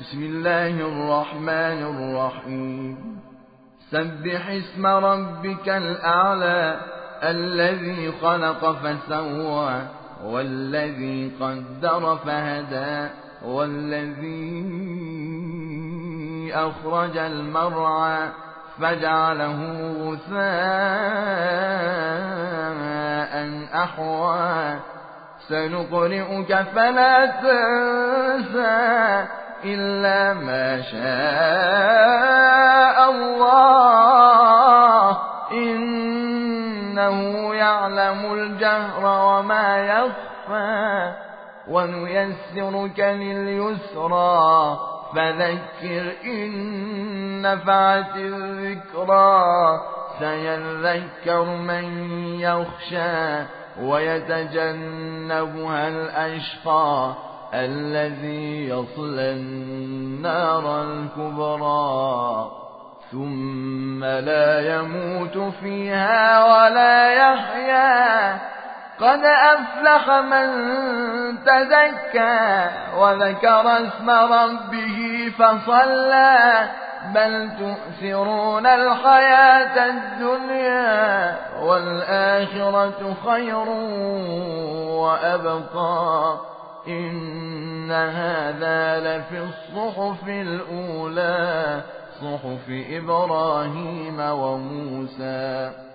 بسم الله الرحمن الرحيم سبح اسم ربك الأعلى الذي خلق فسوى والذي قدر فهدى والذي أخرج المرعى فجعله غثاء أحوى سنقرئك فلا تنسى إلا ما شاء الله إنه يعلم الجهر وما يخفى ونيسرك لليسرى فذكر إن نفعت الذكرى سيذكر من يخشى ويتجنبها الأشقى الذي يصلى النار الكبرى ثم لا يموت فيها ولا يحيا قد أفلح من تزكى وذكر اسم ربه فصلى بل تؤثرون الحياة الدنيا والآخرة خير وأبقى إن هذا لفي الصحف الأولى صحف إبراهيم وموسى